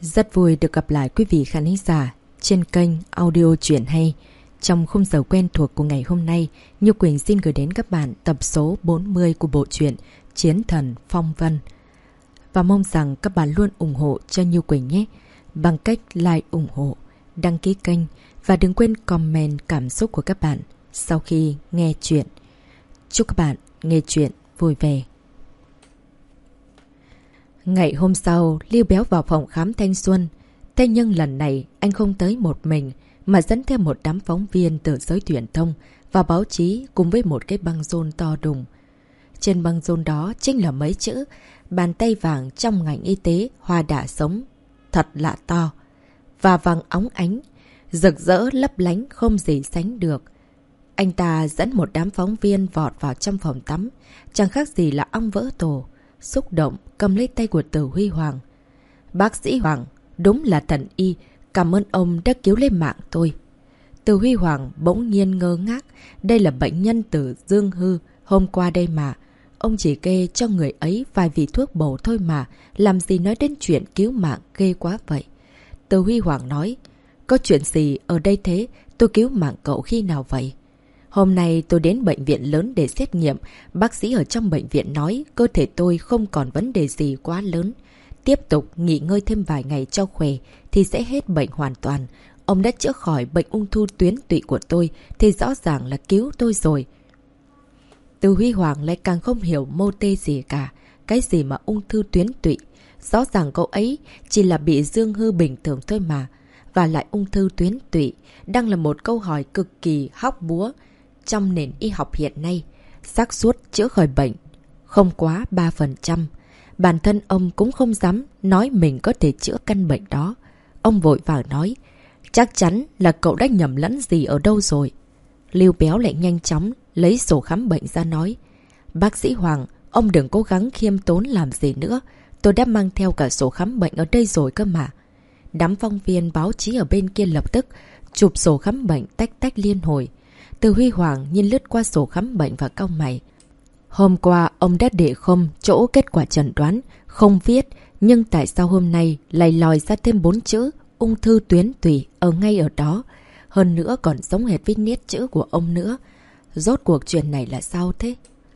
Rất vui được gặp lại quý vị khán giả trên kênh audio truyện hay. Trong khung giờ quen thuộc của ngày hôm nay, Như Quỳnh xin gửi đến các bạn tập số 40 của bộ truyện Chiến Thần Phong Vân. Và mong rằng các bạn luôn ủng hộ cho Như Quỳnh nhé, bằng cách like ủng hộ, đăng ký kênh và đừng quên comment cảm xúc của các bạn sau khi nghe chuyện. Chúc các bạn nghe chuyện vui vẻ. Ngày hôm sau, Lưu Béo vào phòng khám thanh xuân. Thế nhưng lần này anh không tới một mình mà dẫn theo một đám phóng viên từ giới truyền thông và báo chí cùng với một cái băng rôn to đùng. Trên băng rôn đó chính là mấy chữ bàn tay vàng trong ngành y tế hoa đả sống. Thật lạ to và vàng óng ánh, rực rỡ lấp lánh không gì sánh được. Anh ta dẫn một đám phóng viên vọt vào trong phòng tắm, chẳng khác gì là ong vỡ tổ. Xúc động cầm lấy tay của Từ Huy Hoàng. Bác sĩ Hoàng, đúng là thần y, cảm ơn ông đã cứu lấy mạng tôi. Từ Huy Hoàng bỗng nhiên ngơ ngác. Đây là bệnh nhân từ Dương Hư hôm qua đây mà. Ông chỉ kê cho người ấy vài vị thuốc bổ thôi mà, làm gì nói đến chuyện cứu mạng ghê quá vậy. Từ Huy Hoàng nói, có chuyện gì ở đây thế, tôi cứu mạng cậu khi nào vậy? Hôm nay tôi đến bệnh viện lớn để xét nghiệm. Bác sĩ ở trong bệnh viện nói cơ thể tôi không còn vấn đề gì quá lớn. Tiếp tục nghỉ ngơi thêm vài ngày cho khỏe thì sẽ hết bệnh hoàn toàn. Ông đã chữa khỏi bệnh ung thư tuyến tụy của tôi thì rõ ràng là cứu tôi rồi. Từ Huy Hoàng lại càng không hiểu mô tê gì cả. Cái gì mà ung thư tuyến tụy? Rõ ràng cậu ấy chỉ là bị dương hư bình thường thôi mà. Và lại ung thư tuyến tụy đang là một câu hỏi cực kỳ hóc búa trong nền y học hiện nay. Xác suất chữa khỏi bệnh không quá 3%. Bản thân ông cũng không dám nói mình có thể chữa căn bệnh đó. Ông vội vàng nói, chắc chắn là cậu đã nhầm lẫn gì ở đâu rồi. Lưu Béo lại nhanh chóng lấy sổ khám bệnh ra nói, bác sĩ Hoàng, ông đừng cố gắng khiêm tốn làm gì nữa. Tôi đã mang theo cả sổ khám bệnh ở đây rồi cơ mà. Đám phóng viên báo chí ở bên kia lập tức chụp sổ khám bệnh tách tách liên hồi. Từ Huy Hoàng nhìn lướt qua sổ khám bệnh và cau mày. Hôm qua ông đã để không chỗ kết quả chẩn đoán, không viết, nhưng tại sao hôm nay lại lòi ra thêm 4 chữ ung thư tuyến tụy ở ngay ở đó. Hơn nữa còn giống hệt với nét chữ của ông nữa. Rốt cuộc chuyện này là sao thế?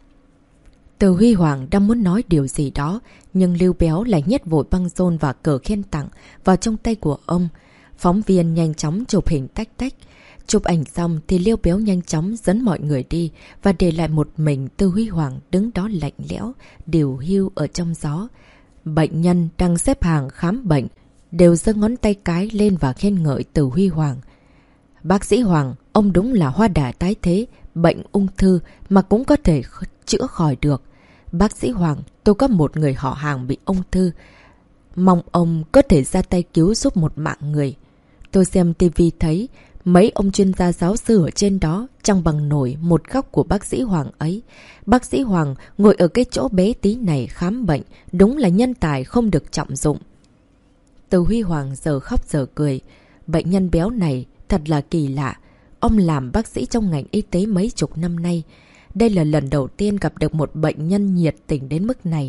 Từ Huy Hoàng đang muốn nói điều gì đó, nhưng Lưu Béo lại nhét vội băng rôn và cờ khen tặng vào trong tay của ông. Phóng viên nhanh chóng chụp hình tách tách. Chụp ảnh xong thì Lưu Béo nhanh chóng dẫn mọi người đi và để lại một mình Từ Huy Hoàng đứng đó lạnh lẽo, điều hưu ở trong gió. Bệnh nhân đang xếp hàng khám bệnh đều giơ ngón tay cái lên và khen ngợi Từ Huy Hoàng. Bác sĩ Hoàng, ông đúng là hoa đà tái thế, bệnh ung thư mà cũng có thể chữa khỏi được. Bác sĩ Hoàng, tôi có một người họ hàng bị ung thư. Mong ông có thể ra tay cứu giúp một mạng người. Tôi xem tivi thấy mấy ông chuyên gia giáo sư ở trên đó chẳng bằng nổi một góc của bác sĩ Hoàng ấy. Bác sĩ Hoàng ngồi ở cái chỗ bé tí này khám bệnh, đúng là nhân tài không được trọng dụng. Từ Huy Hoàng giờ khóc giờ cười. Bệnh nhân béo này thật là kỳ lạ. Ông làm bác sĩ trong ngành y tế mấy chục năm nay. Đây là lần đầu tiên gặp được một bệnh nhân nhiệt tình đến mức này.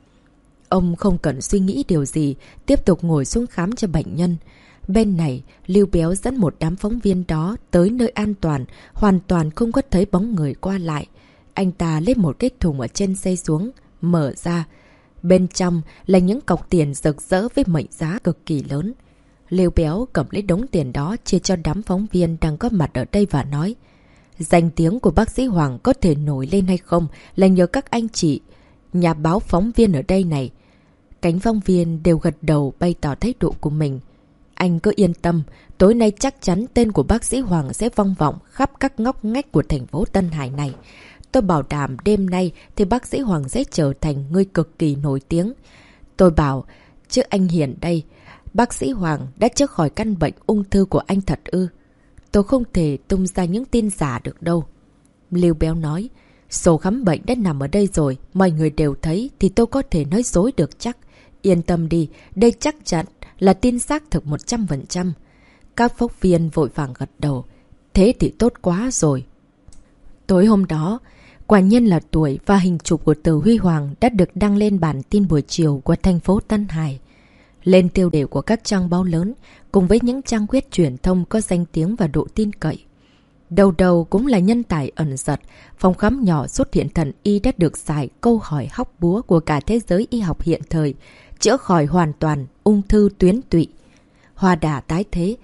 Ông không cần suy nghĩ điều gì, tiếp tục ngồi xuống khám cho bệnh nhân. Bên này, Lưu Béo dẫn một đám phóng viên đó tới nơi an toàn, hoàn toàn không có thấy bóng người qua lại. Anh ta lấy một cái thùng ở trên xe xuống, mở ra. Bên trong là những cọc tiền rực rỡ với mệnh giá cực kỳ lớn. Lưu Béo cầm lấy đống tiền đó chia cho đám phóng viên đang có mặt ở đây và nói, danh tiếng của bác sĩ Hoàng có thể nổi lên hay không là nhờ các anh chị, nhà báo phóng viên ở đây này. Cánh phóng viên đều gật đầu bày tỏ thái độ của mình. Anh cứ yên tâm, tối nay chắc chắn tên của bác sĩ Hoàng sẽ vang vọng khắp các ngóc ngách của thành phố Tân Hải này. Tôi bảo đảm đêm nay thì bác sĩ Hoàng sẽ trở thành người cực kỳ nổi tiếng. Tôi bảo, chứ anh Hiền đây, bác sĩ Hoàng đã chữa khỏi căn bệnh ung thư của anh thật ư? Tôi không thể tung ra những tin giả được đâu. Lưu Béo nói, sổ khám bệnh đã nằm ở đây rồi, mọi người đều thấy thì tôi có thể nói dối được chắc. Yên tâm đi, đây chắc chắn là tin xác thực 100%. Các phóng viên vội vàng gật đầu. Thế thì tốt quá rồi. Tối hôm đó, quả nhiên là tuổi và hình chụp của Từ Huy Hoàng đã được đăng lên bản tin buổi chiều của thành phố Tân Hải. lên tiêu đề của các trang báo lớn, cùng với những trang web truyền thông có danh tiếng và độ tin cậy. Đầu đầu cũng là nhân tài ẩn giật, phòng khám nhỏ xuất hiện thần y đã được giải câu hỏi hóc búa của cả thế giới y học hiện thời, chữa khỏi hoàn toàn ung thư tuyến tụy. Hoa đà tái thế,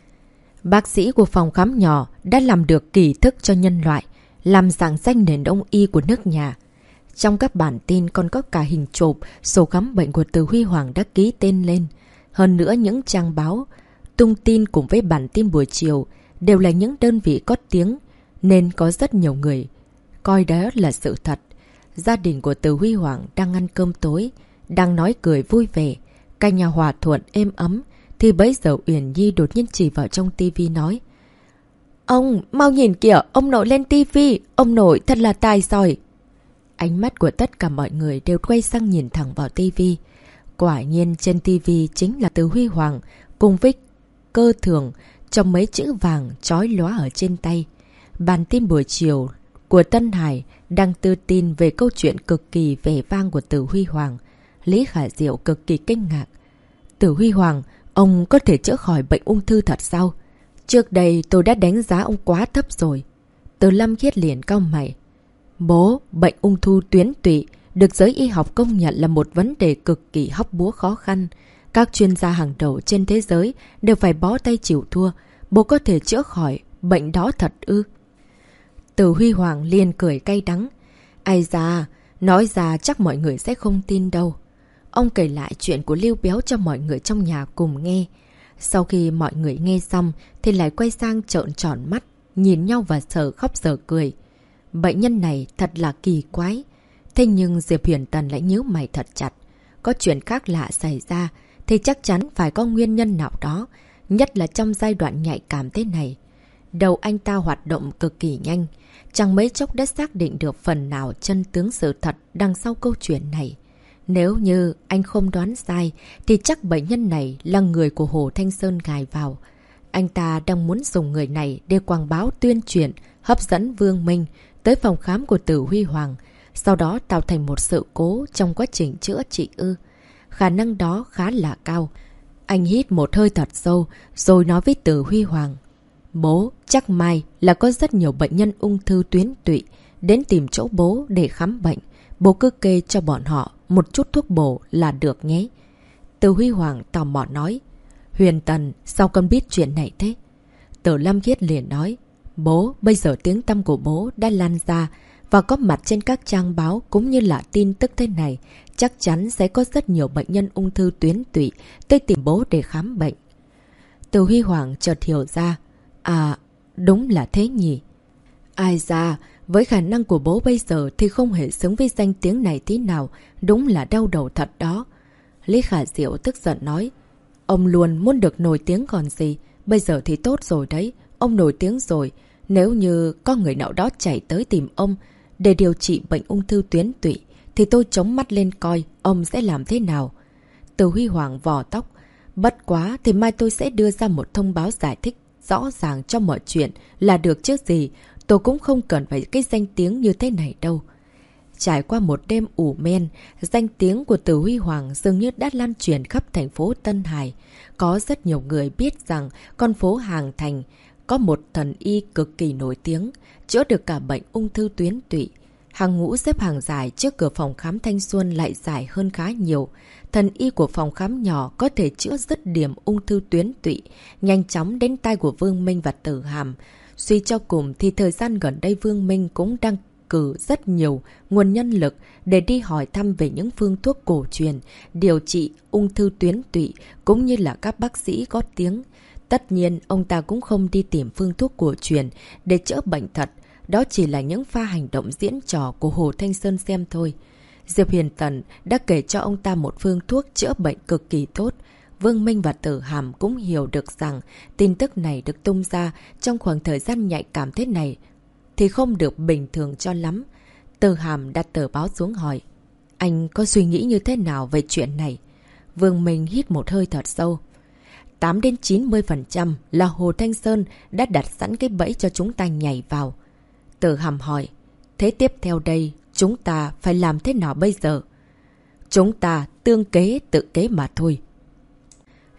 bác sĩ của phòng khám nhỏ đã làm được kỳ thức cho nhân loại, làm rạng danh nền đông y của nước nhà. Trong các bản tin còn có cả hình chụp, sổ khám bệnh của Từ Huy Hoàng đã ký tên lên. Hơn nữa những trang báo, tung tin cùng với bản tin buổi chiều đều là những đơn vị có tiếng, nên có rất nhiều người coi đó là sự thật. Gia đình của Từ Huy Hoàng đang ăn cơm tối, đang nói cười vui vẻ, cả nhà hòa thuận êm ấm, thì bấy giờ Uyển Nhi đột nhiên chỉ vào trong tivi nói: "Ông, mau nhìn kìa, ông nội lên tivi, ông nội thật là tài giỏi." Ánh mắt của tất cả mọi người đều quay sang nhìn thẳng vào tivi. Quả nhiên trên tivi chính là Từ Huy Hoàng cùng với Cơ Thường trong mấy chữ vàng chói lóa ở trên tay. Bản tin buổi chiều của Tân Hải đang đưa tin về câu chuyện cực kỳ vẻ vang của Từ Huy Hoàng. Lý Khả Diệu cực kỳ kinh ngạc. Từ Huy Hoàng, ông có thể chữa khỏi bệnh ung thư thật sao? Trước đây tôi đã đánh giá ông quá thấp rồi. Từ Lâm Khiết liền cau mày. Bố, bệnh ung thư tuyến tụy được giới y học công nhận là một vấn đề cực kỳ hóc búa khó khăn. Các chuyên gia hàng đầu trên thế giới đều phải bó tay chịu thua. Bố có thể chữa khỏi bệnh đó thật ư? Từ Huy Hoàng liền cười cay đắng. Ai da, nói ra chắc mọi người sẽ không tin đâu. Ông kể lại chuyện của Lưu Béo cho mọi người trong nhà cùng nghe. Sau khi mọi người nghe xong thì lại quay sang trợn tròn mắt, nhìn nhau và giờ khóc giờ cười. Bệnh nhân này thật là kỳ quái. Thế nhưng Diệp Huyền Tần lại nhíu mày thật chặt. Có chuyện khác lạ xảy ra thì chắc chắn phải có nguyên nhân nào đó, nhất là trong giai đoạn nhạy cảm thế này. Đầu anh ta hoạt động cực kỳ nhanh, chẳng mấy chốc đã xác định được phần nào chân tướng sự thật đằng sau câu chuyện này. Nếu như anh không đoán sai thì chắc bệnh nhân này là người của Hồ Thanh Sơn gài vào. Anh ta đang muốn dùng người này để quảng báo tuyên truyền, hấp dẫn Vương Minh tới phòng khám của Từ Huy Hoàng, sau đó tạo thành một sự cố trong quá trình chữa trị ư. Khả năng đó khá là cao. Anh hít một hơi thật sâu rồi nói với Từ Huy Hoàng. Bố, chắc mai là có rất nhiều bệnh nhân ung thư tuyến tụy đến tìm chỗ bố để khám bệnh. Bố cứ kê cho bọn họ một chút thuốc bổ là được nhé. Từ Huy Hoàng tò mò nói. Huyền Tần, sao con biết chuyện này thế? Từ Lâm Khiết liền nói. Bố, bây giờ tiếng tăm của bố đã lan ra và có mặt trên các trang báo cũng như là tin tức thế này. Chắc chắn sẽ có rất nhiều bệnh nhân ung thư tuyến tụy tới tìm bố để khám bệnh. Từ Huy Hoàng chợt hiểu ra. À, đúng là thế nhỉ. Ai da, với khả năng của bố bây giờ thì không hề xứng với danh tiếng này tí nào. Đúng là đau đầu thật đó. Lý Khả Diệu tức giận nói. Ông luôn muốn được nổi tiếng còn gì. Bây giờ thì tốt rồi đấy. Ông nổi tiếng rồi. Nếu như có người nào đó chạy tới tìm ông để điều trị bệnh ung thư tuyến tụy thì tôi chống mắt lên coi ông sẽ làm thế nào. Từ Huy Hoàng vò tóc. Bất quá thì mai tôi sẽ đưa ra một thông báo giải thích rõ ràng cho mọi chuyện là được chứ gì. Tôi cũng không cần phải cái danh tiếng như thế này đâu. Trải qua một đêm ủ men, danh tiếng của Từ Huy Hoàng dường như đã lan truyền khắp thành phố Tân Hải. Có rất nhiều người biết rằng con phố Hàng Thành có một thần y cực kỳ nổi tiếng, chữa được cả bệnh ung thư tuyến tụy. Hàng ngũ xếp hàng dài trước cửa phòng khám Thanh Xuân lại dài hơn khá nhiều. Thần y của phòng khám nhỏ có thể chữa dứt điểm ung thư tuyến tụy, nhanh chóng đến tai của Vương Minh và Tử Hàm. Suy cho cùng thì thời gian gần đây Vương Minh cũng đang cử rất nhiều nguồn nhân lực để đi hỏi thăm về những phương thuốc cổ truyền, điều trị ung thư tuyến tụy cũng như là các bác sĩ có tiếng. Tất nhiên, ông ta cũng không đi tìm phương thuốc cổ truyền để chữa bệnh thật. Đó chỉ là những pha hành động diễn trò của Hồ Thanh Sơn xem thôi. Diệp Huyền Tần đã kể cho ông ta một phương thuốc chữa bệnh cực kỳ tốt. Vương Minh và Tử Hàm cũng hiểu được rằng tin tức này được tung ra trong khoảng thời gian nhạy cảm thế này thì không được bình thường cho lắm. Tử Hàm đặt tờ báo xuống hỏi. Anh có suy nghĩ như thế nào về chuyện này? Vương Minh hít một hơi thật sâu. 8-90% là Hồ Thanh Sơn đã đặt sẵn cái bẫy cho chúng ta nhảy vào. Tử Hàm hỏi. Thế tiếp theo đây, chúng ta phải làm thế nào bây giờ? Chúng ta tương kế tự kế mà thôi.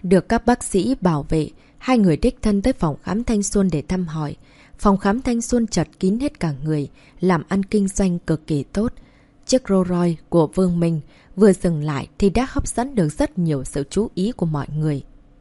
Được các bác sĩ bảo vệ, hai người đích thân tới phòng khám Thanh Xuân để thăm hỏi. Phòng khám Thanh Xuân chật kín hết cả người, làm ăn kinh doanh cực kỳ tốt. Chiếc Rolls Royce của Vương Minh vừa dừng lại thì đã hấp dẫn được rất nhiều sự chú ý của mọi người.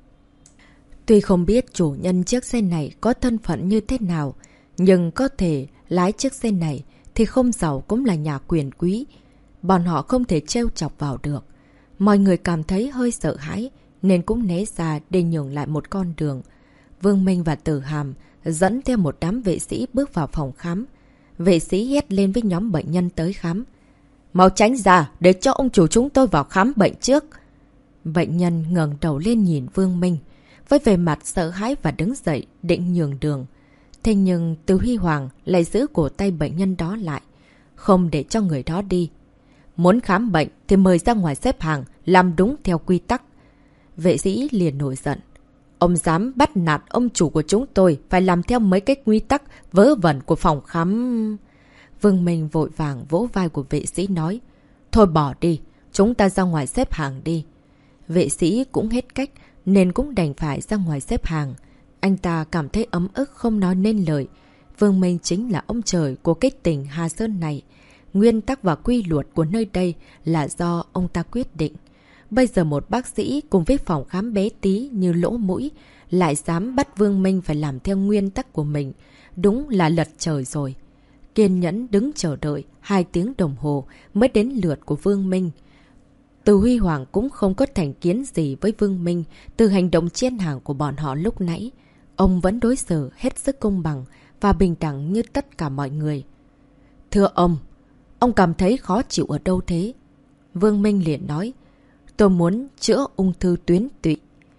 Tuy không biết chủ nhân chiếc xe này có thân phận như thế nào, nhưng có thể lái chiếc xe này thì không giàu cũng là nhà quyền quý. Bọn họ không thể trêu chọc vào được. Mọi người cảm thấy hơi sợ hãi nên cũng né ra để nhường lại một con đường. Vương Minh và Tử Hàm dẫn theo một đám vệ sĩ bước vào phòng khám. Vệ sĩ hét lên với nhóm bệnh nhân tới khám. Mau tránh ra để cho ông chủ chúng tôi vào khám bệnh trước. Bệnh nhân ngẩng đầu lên nhìn Vương Minh với vẻ mặt sợ hãi và đứng dậy định nhường đường. Thế nhưng Từ Huy Hoàng lại giữ cổ tay bệnh nhân đó lại, không để cho người đó đi. Muốn khám bệnh thì mời ra ngoài xếp hàng, làm đúng theo quy tắc. Vệ sĩ liền nổi giận. Ông dám bắt nạt ông chủ của chúng tôi phải làm theo mấy cái quy tắc vớ vẩn của phòng khám. Vương Minh vội vàng vỗ vai của vệ sĩ nói. Thôi bỏ đi, chúng ta ra ngoài xếp hàng đi. Vệ sĩ cũng hết cách nên cũng đành phải ra ngoài xếp hàng. Anh ta cảm thấy ấm ức không nói nên lời. Vương Minh chính là ông trời của cái tỉnh Hà Sơn này. Nguyên tắc và quy luật của nơi đây là do ông ta quyết định. Bây giờ một bác sĩ cùng với phòng khám bé tí như lỗ mũi lại dám bắt Vương Minh phải làm theo nguyên tắc của mình. Đúng là lật trời rồi. Kiên nhẫn đứng chờ đợi 2 tiếng đồng hồ mới đến lượt của Vương Minh. Từ Huy Hoàng cũng không có thành kiến gì với Vương Minh từ hành động chen hàng của bọn họ lúc nãy. Ông vẫn đối xử hết sức công bằng và bình đẳng như tất cả mọi người. Thưa ông cảm thấy khó chịu ở đâu thế? Vương Minh liền nói, tôi muốn chữa ung thư tuyến tụy.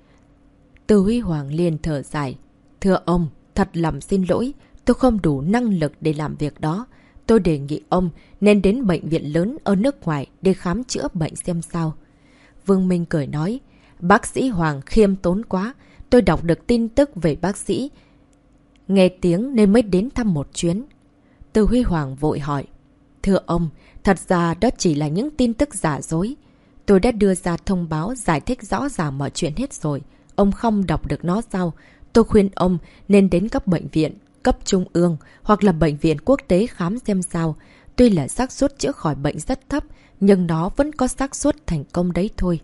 Từ Huy Hoàng liền thở dài, thưa ông, thật lòng xin lỗi, tôi không đủ năng lực để làm việc đó. Tôi đề nghị ông nên đến bệnh viện lớn ở nước ngoài để khám chữa bệnh xem sao. Vương Minh cười nói, bác sĩ Hoàng khiêm tốn quá, tôi đọc được tin tức về bác sĩ. Nghe tiếng nên mới đến thăm một chuyến. Từ Huy Hoàng vội hỏi, thưa ông, thật ra đó chỉ là những tin tức giả dối. Tôi đã đưa ra thông báo giải thích rõ ràng mọi chuyện hết rồi. Ông không đọc được nó sao? Tôi khuyên ông nên đến các bệnh viện cấp trung ương hoặc là bệnh viện quốc tế khám xem sao. Tuy là xác suất chữa khỏi bệnh rất thấp, nhưng nó vẫn có xác suất thành công đấy thôi.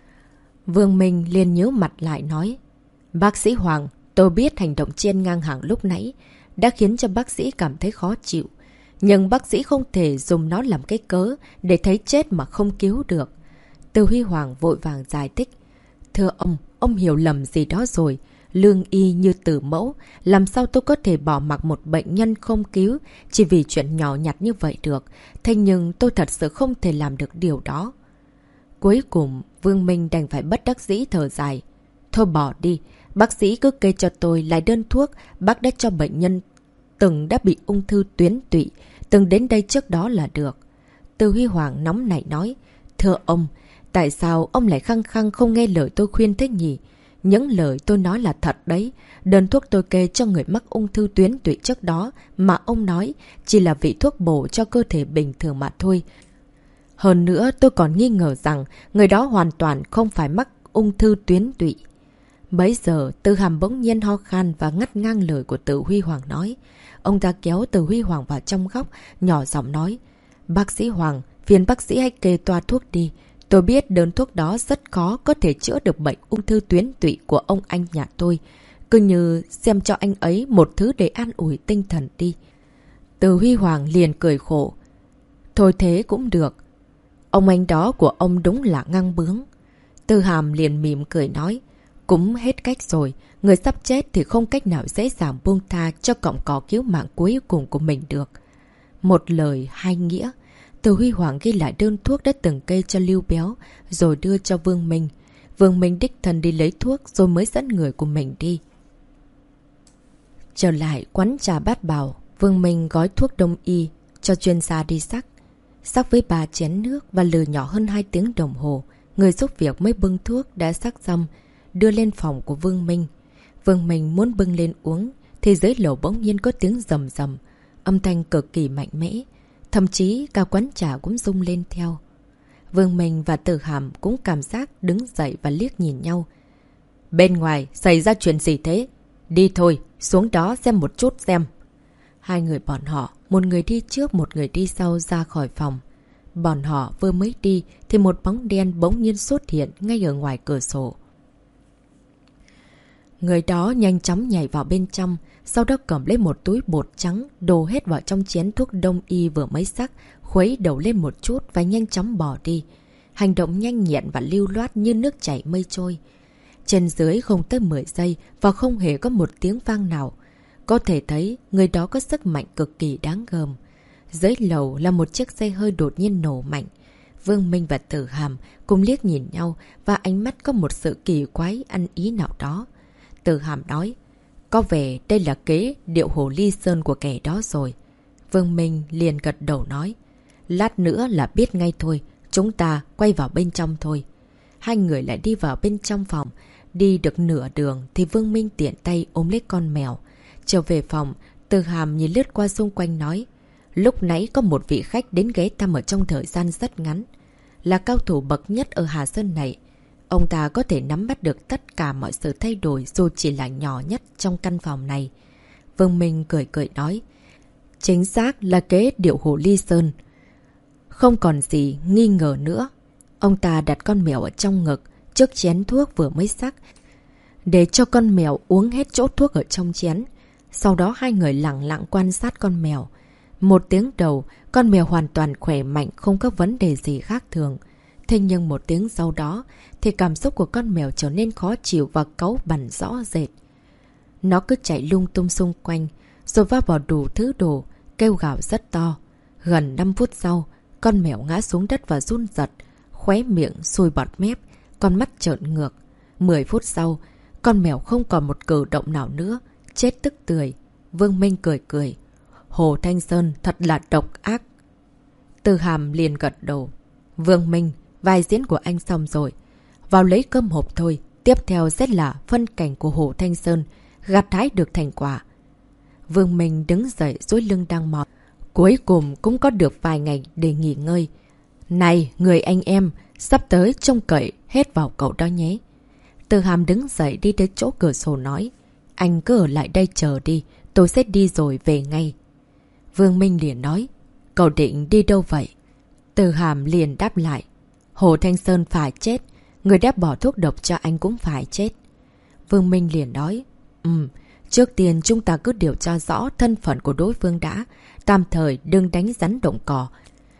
Vương Minh liền nhíu mặt lại nói, bác sĩ Hoàng, tôi biết hành động chen ngang hàng lúc nãy đã khiến cho bác sĩ cảm thấy khó chịu. Nhưng bác sĩ không thể dùng nó làm cái cớ để thấy chết mà không cứu được. Từ Huy Hoàng vội vàng giải thích. Thưa ông hiểu lầm gì đó rồi. Lương y như tử mẫu, làm sao tôi có thể bỏ mặc một bệnh nhân không cứu chỉ vì chuyện nhỏ nhặt như vậy được. Thế nhưng tôi thật sự không thể làm được điều đó. Cuối cùng, Vương Minh đành phải bất đắc dĩ thở dài. Thôi bỏ đi, bác sĩ cứ kê cho tôi lại đơn thuốc bác đã cho bệnh nhân từng đã bị ung thư tuyến tụy, từng đến đây trước đó là được. Từ Huy Hoàng nóng nảy nói, thưa ông, tại sao ông lại khăng khăng không nghe lời tôi khuyên thế nhỉ? Những lời tôi nói là thật đấy. Đơn thuốc tôi kê cho người mắc ung thư tuyến tụy trước đó mà ông nói chỉ là vị thuốc bổ cho cơ thể bình thường mà thôi. Hơn nữa tôi còn nghi ngờ rằng người đó hoàn toàn không phải mắc ung thư tuyến tụy. Bấy giờ Từ Hàm bỗng nhiên ho khan và ngắt ngang lời của Từ Huy Hoàng nói. Ông ta kéo Từ Huy Hoàng vào trong góc, nhỏ giọng nói, bác sĩ Hoàng, phiền bác sĩ hãy kê toa thuốc đi. Tôi biết đơn thuốc đó rất khó có thể chữa được bệnh ung thư tuyến tụy của ông anh nhà tôi. Cứ như xem cho anh ấy một thứ để an ủi tinh thần đi. Từ Huy Hoàng liền cười khổ. Thôi thế cũng được. Ông anh đó của ông đúng là ngang bướng. Từ Hàm liền mỉm cười nói. Cũng hết cách rồi. Người sắp chết thì không cách nào dễ dàng buông tha cho cọng cỏ cứu mạng cuối cùng của mình được. Một lời hai nghĩa. Từ Huy Hoàng ghi lại đơn thuốc đã từng kê cho Lưu Béo, rồi đưa cho Vương Minh. Vương Minh đích thân đi lấy thuốc rồi mới dẫn người của mình đi. Trở lại quán trà Bát Bảo, Vương Minh gói thuốc đông y cho chuyên gia đi sắc. Sắc với 3 chén nước và lừa nhỏ hơn 2 tiếng đồng hồ. Người giúp việc mới bưng thuốc đã sắc xong, đưa lên phòng của Vương Minh. Vương Minh muốn bưng lên uống, thì dưới lầu bỗng nhiên có tiếng rầm rầm, âm thanh cực kỳ mạnh mẽ. Thậm chí cả quán trà cũng rung lên theo. Vương Minh và Tử Hàm cũng cảm giác đứng dậy và liếc nhìn nhau. Bên ngoài xảy ra chuyện gì thế? Đi thôi, xuống đó xem một chút xem. Hai người bọn họ, một người đi trước một người đi sau ra khỏi phòng. Bọn họ vừa mới đi thì một bóng đen bỗng nhiên xuất hiện ngay ở ngoài cửa sổ. Người đó nhanh chóng nhảy vào bên trong, sau đó cầm lấy một túi bột trắng, đổ hết vào trong chén thuốc đông y vừa mới sắc, khuấy đầu lên một chút và nhanh chóng bỏ đi. Hành động nhanh nhẹn và lưu loát như nước chảy mây trôi. Trên dưới không tới 10 giây và không hề có một tiếng vang nào. Có thể thấy người đó có sức mạnh cực kỳ đáng gờm. Dưới lầu là một chiếc xe hơi đột nhiên nổ mạnh. Vương Minh và Tử Hàm cùng liếc nhìn nhau và ánh mắt có một sự kỳ quái ăn ý nào đó. Tử Hàm nói, có vẻ đây là kế điệu hồ ly sơn của kẻ đó rồi. Vương Minh liền gật đầu nói, lát nữa là biết ngay thôi, chúng ta quay vào bên trong thôi. Hai người lại đi vào bên trong phòng. Đi được nửa đường thì Vương Minh tiện tay ôm lấy con mèo. Trở về phòng, Tử Hàm nhìn lướt qua xung quanh nói, lúc nãy có một vị khách đến ghé thăm ở trong thời gian rất ngắn. Là cao thủ bậc nhất ở Hà Sơn này. Ông ta có thể nắm bắt được tất cả mọi sự thay đổi dù chỉ là nhỏ nhất trong căn phòng này. Vương Minh cười cười nói, chính xác là kế điệu hồ ly sơn. Không còn gì nghi ngờ nữa. Ông ta đặt con mèo ở trong ngực, trước chén thuốc vừa mới sắc, để cho con mèo uống hết chỗ thuốc ở trong chén. Sau đó hai người lặng lặng quan sát con mèo. Một tiếng đầu, con mèo hoàn toàn khỏe mạnh, không có vấn đề gì khác thường. Thế nhưng một tiếng sau đó, thì cảm xúc của con mèo trở nên khó chịu và cáu bẳn rõ rệt. Nó cứ chạy lung tung xung quanh, rồi va vào đủ thứ đồ, kêu gào rất to. Gần 5 phút sau, con mèo ngã xuống đất và run giật, khóe miệng sùi bọt mép, con mắt trợn ngược. 10 phút sau, con mèo không còn một cử động nào nữa, chết tức tưởi. Vương Minh cười cười. Hồ Thanh Sơn thật là độc ác. Tử Hàm liền gật đầu. Vương Minh, vai diễn của anh xong rồi. Vào lấy cơm hộp thôi. Tiếp theo sẽ là phân cảnh của Hồ Thanh Sơn, gặt hái được thành quả. Vương Minh đứng dậy duỗi lưng đang mỏi. Cuối cùng cũng có được vài ngày để nghỉ ngơi. Này, người anh em, sắp tới trông cậy hết vào cậu đó nhé. Tử Hàm đứng dậy đi đến chỗ cửa sổ nói, anh cứ ở lại đây chờ đi, tôi sẽ đi rồi về ngay. Vương Minh liền nói, cậu định đi đâu vậy? Tử Hàm liền đáp lại, Hồ Thanh Sơn phải chết, người đã bỏ thuốc độc cho anh cũng phải chết. Vương Minh liền nói, trước tiên chúng ta cứ điều tra rõ thân phận của đối phương đã, tạm thời đừng đánh rắn động cỏ,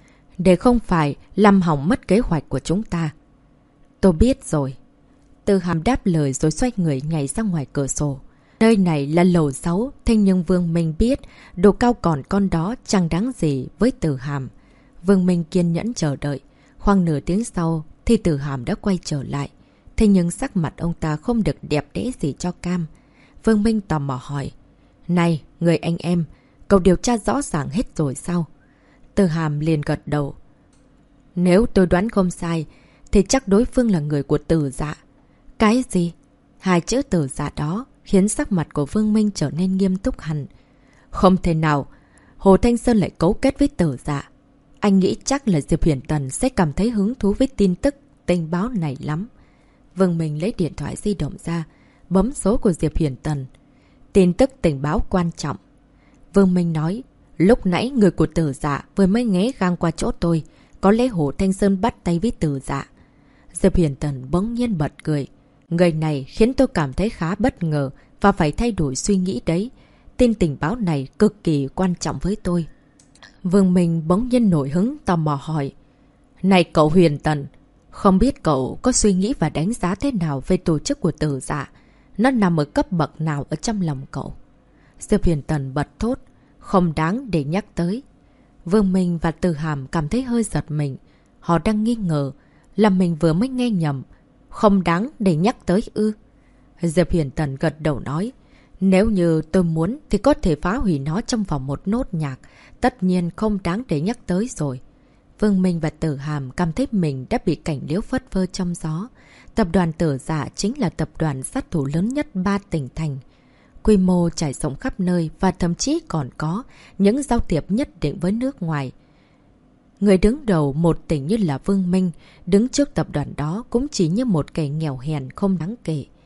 để không phải làm hỏng mất kế hoạch của chúng ta. Tôi biết rồi. Tử Hàm đáp lời rồi xoay người nhảy ra ngoài cửa sổ. Nơi này là lầu 6, thế nhưng Vương Minh biết độ cao còn con đó chẳng đáng gì với Tử Hàm. Vương Minh kiên nhẫn chờ đợi. Khoảng nửa tiếng sau thì Tử Hàm đã quay trở lại. Thế nhưng sắc mặt ông ta không được đẹp đẽ gì cho cam. Vương Minh tò mò hỏi, này, người anh em, cậu điều tra rõ ràng hết rồi sao? Tử Hàm liền gật đầu. Nếu tôi đoán không sai, thì chắc đối phương là người của Tử Dạ. Cái gì? Hai chữ Tử Dạ đó khiến sắc mặt của Vương Minh trở nên nghiêm túc hẳn. Không thể nào, Hồ Thanh Sơn lại cấu kết với Tử Dạ. Anh nghĩ chắc là Diệp Huyền Tần sẽ cảm thấy hứng thú với tin tức tình báo này lắm. Vương Minh lấy điện thoại di động ra, bấm số của Diệp Huyền Tần. Tin tức tình báo quan trọng. Vương Minh nói, lúc nãy người của Tử Dạ vừa mới nghé ngang qua chỗ tôi, có lẽ Hồ Thanh Sơn bắt tay với Tử Dạ. Diệp Huyền Tần bỗng nhiên bật cười. Người này khiến tôi cảm thấy khá bất ngờ và phải thay đổi suy nghĩ đấy. Tin tình báo này cực kỳ quan trọng với tôi. Vương Minh bỗng nhiên nổi hứng tò mò hỏi. Này cậu Huyền Tần, không biết cậu có suy nghĩ và đánh giá thế nào về tổ chức của Tử Dạ? Nó nằm ở cấp bậc nào ở trong lòng cậu? Diệp Huyền Tần bật thốt. Không đáng để nhắc tới. Vương Minh và Tử Hàm cảm thấy hơi giật mình. Họ đang nghi ngờ là mình vừa mới nghe nhầm. Không đáng để nhắc tới ư? Diệp Huyền Tần gật đầu nói. Nếu như tôi muốn thì có thể phá hủy nó trong vòng một nốt nhạc. Tất nhiên không đáng để nhắc tới rồi. Vương Minh và Tử Hàm cảm thấy mình đã bị cảnh liễu phất phơ trong gió. Tập đoàn Tử Dạ chính là tập đoàn sát thủ lớn nhất 3 tỉnh thành. Quy mô trải rộng khắp nơi và thậm chí còn có những giao thiệp nhất định với nước ngoài. Người đứng đầu một tỉnh như là Vương Minh đứng trước tập đoàn đó cũng chỉ như một kẻ nghèo hèn không đáng kể.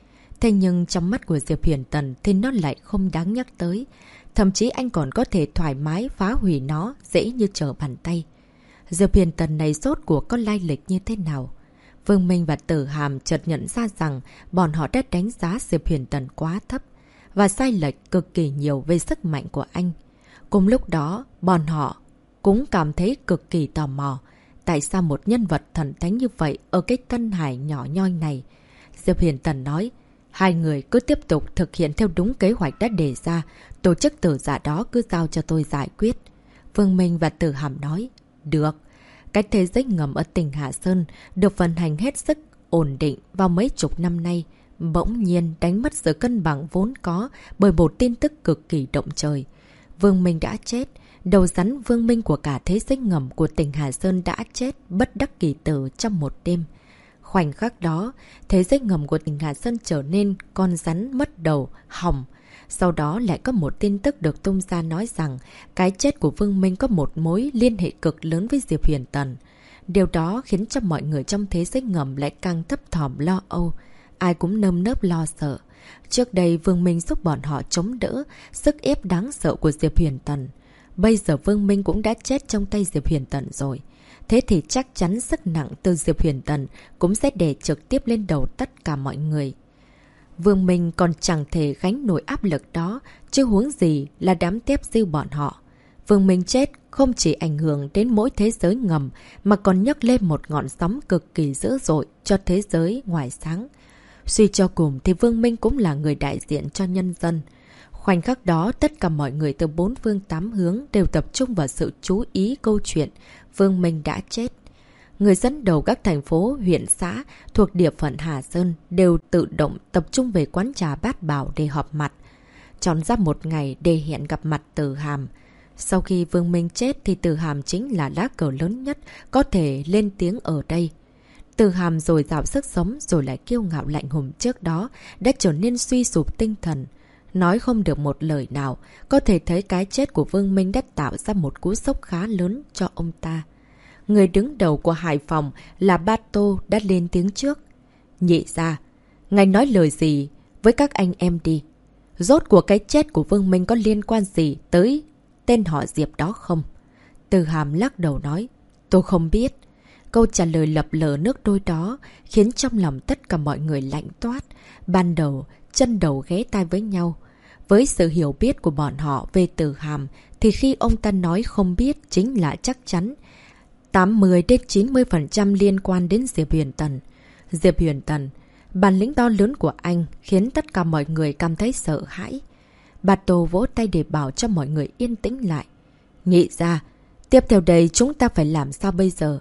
Thế nhưng trong mắt của Diệp Huyền Tần thì nó lại không đáng nhắc tới. Thậm chí anh còn có thể thoải mái phá hủy nó, dễ như trở bàn tay. Diệp Huyền Tần này rốt cuộc có lai lịch như thế nào? Vương Minh và Tử Hàm chợt nhận ra rằng bọn họ đã đánh giá Diệp Huyền Tần quá thấp và sai lệch cực kỳ nhiều về sức mạnh của anh. Cùng lúc đó, bọn họ cũng cảm thấy cực kỳ tò mò. Tại sao một nhân vật thần thánh như vậy ở cái Tân Hải nhỏ nhoi này? Diệp Huyền Tần nói, hai người cứ tiếp tục thực hiện theo đúng kế hoạch đã đề ra, tổ chức tử giả đó cứ giao cho tôi giải quyết. Vương Minh và Tử Hàm nói, được. Cái thế giới ngầm ở tỉnh Hạ Sơn được vận hành hết sức ổn định vào mấy chục năm nay, bỗng nhiên đánh mất sự cân bằng vốn có bởi một tin tức cực kỳ động trời. Vương Minh đã chết, đầu rắn Vương Minh của cả thế giới ngầm của tỉnh Hà Sơn đã chết bất đắc kỳ tử trong một đêm. Khoảnh khắc đó, thế giới ngầm của tỉnh Hà Sơn trở nên con rắn mất đầu, hỏng. Sau đó lại có một tin tức được tung ra nói rằng cái chết của Vương Minh có một mối liên hệ cực lớn với Diệp Huyền Tần. Điều đó khiến cho mọi người trong thế giới ngầm lại càng thấp thỏm lo âu. Ai cũng nơm nớp lo sợ. Trước đây Vương Minh giúp bọn họ chống đỡ sức ép đáng sợ của Diệp Huyền Tần. Bây giờ Vương Minh cũng đã chết trong tay Diệp Huyền Tần rồi. Thế thì chắc chắn sức nặng từ Diệp Huyền Tần cũng sẽ đè trực tiếp lên đầu tất cả mọi người. Vương Minh còn chẳng thể gánh nổi áp lực đó, chứ huống gì là đám tép diêu bọn họ. Vương Minh chết không chỉ ảnh hưởng đến mỗi thế giới ngầm, mà còn nhấc lên một ngọn sóng cực kỳ dữ dội cho thế giới ngoài sáng. Suy cho cùng thì Vương Minh cũng là người đại diện cho nhân dân. Khoảnh khắc đó, tất cả mọi người từ bốn phương tám hướng đều tập trung vào sự chú ý câu chuyện Vương Minh đã chết. Người dẫn đầu các thành phố, huyện, xã thuộc địa phận Hà Sơn đều tự động tập trung về quán trà Bát Bảo để họp mặt. Chọn ra một ngày để hẹn gặp mặt Tử Hàm. Sau khi Vương Minh chết thì Tử Hàm chính là lá cờ lớn nhất có thể lên tiếng ở đây. Tử Hàm rồi dạo sức sống rồi lại kiêu ngạo lạnh hùng trước đó đã trở nên suy sụp tinh thần. Nói không được một lời nào, có thể thấy cái chết của Vương Minh đã tạo ra một cú sốc khá lớn cho ông ta. Người đứng đầu của Hải Phòng là Ba Tô đã lên tiếng trước. Nhị ra, ngài nói lời gì với các anh em đi? Rốt cuộc cái chết của Vương Minh có liên quan gì tới tên họ Diệp đó không? Tử Hàm lắc đầu nói, tôi không biết. Câu trả lời lập lờ nước đôi đó khiến trong lòng tất cả mọi người lạnh toát. Ban đầu, chân đầu ghé tai với nhau. Với sự hiểu biết của bọn họ về Tử Hàm thì khi ông ta nói không biết chính là chắc chắn. 80-90% liên quan đến Diệp Huyền Tần. Diệp Huyền Tần, bản lĩnh to lớn của anh khiến tất cả mọi người cảm thấy sợ hãi. Bà Tô vỗ tay để bảo cho mọi người yên tĩnh lại. Nghĩ ra, tiếp theo đây chúng ta phải làm sao bây giờ?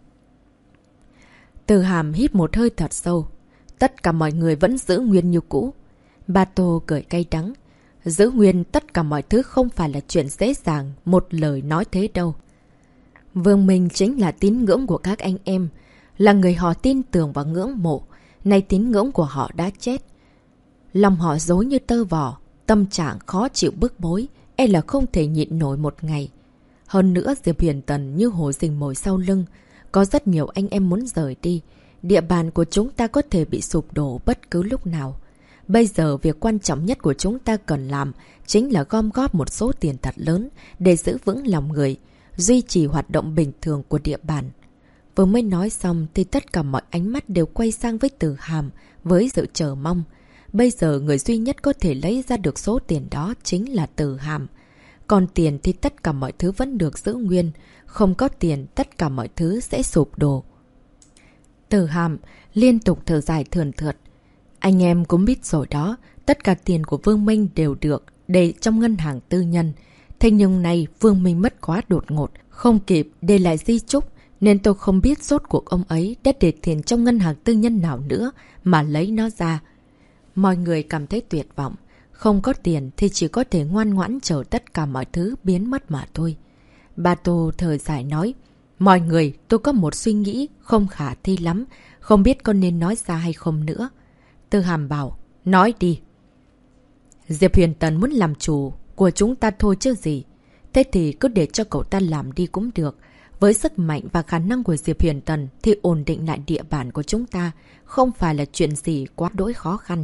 Tử Hàm hít một hơi thật sâu. Tất cả mọi người vẫn giữ nguyên như cũ. Bà Tô cười cay đắng. Giữ nguyên tất cả mọi thứ không phải là chuyện dễ dàng, một lời nói thế đâu. Vương Minh chính là tín ngưỡng của các anh em, là người họ tin tưởng và ngưỡng mộ. Nay tín ngưỡng của họ đã chết. Lòng họ dối như tơ vò, tâm trạng khó chịu bức bối, e là không thể nhịn nổi một ngày. Hơn nữa Diệp Huyền Tần như hổ rình mồi sau lưng. Có rất nhiều anh em muốn rời đi. Địa bàn của chúng ta có thể bị sụp đổ bất cứ lúc nào. Bây giờ việc quan trọng nhất của chúng ta cần làm chính là gom góp một số tiền thật lớn để giữ vững lòng người, duy trì hoạt động bình thường của địa bàn. Vừa mới nói xong thì tất cả mọi ánh mắt đều quay sang với Tử Hàm với sự chờ mong. Bây giờ người duy nhất có thể lấy ra được số tiền đó chính là Tử Hàm. Còn tiền thì tất cả mọi thứ vẫn được giữ nguyên. Không có tiền tất cả mọi thứ sẽ sụp đổ. Tử Hàm liên tục thở dài thườn thượt. Anh em cũng biết rồi đó, tất cả tiền của Vương Minh đều được để trong ngân hàng tư nhân. Thế nhưng nay Vương Minh mất quá đột ngột, không kịp để lại di chúc, nên tôi không biết rốt cuộc ông ấy đã để tiền trong ngân hàng tư nhân nào nữa mà lấy nó ra. Mọi người cảm thấy tuyệt vọng. Không có tiền thì chỉ có thể ngoan ngoãn chờ tất cả mọi thứ biến mất mà thôi. Bà Tô thở dài nói, mọi người, tôi có một suy nghĩ không khả thi lắm, không biết có nên nói ra hay không nữa. Tử Hàm bảo, nói đi. Diệp Huyền Tần muốn làm chủ của chúng ta thôi chứ gì. Thế thì cứ để cho cậu ta làm đi cũng được. Với sức mạnh và khả năng của Diệp Huyền Tần thì ổn định lại địa bàn của chúng ta không phải là chuyện gì quá đỗi khó khăn.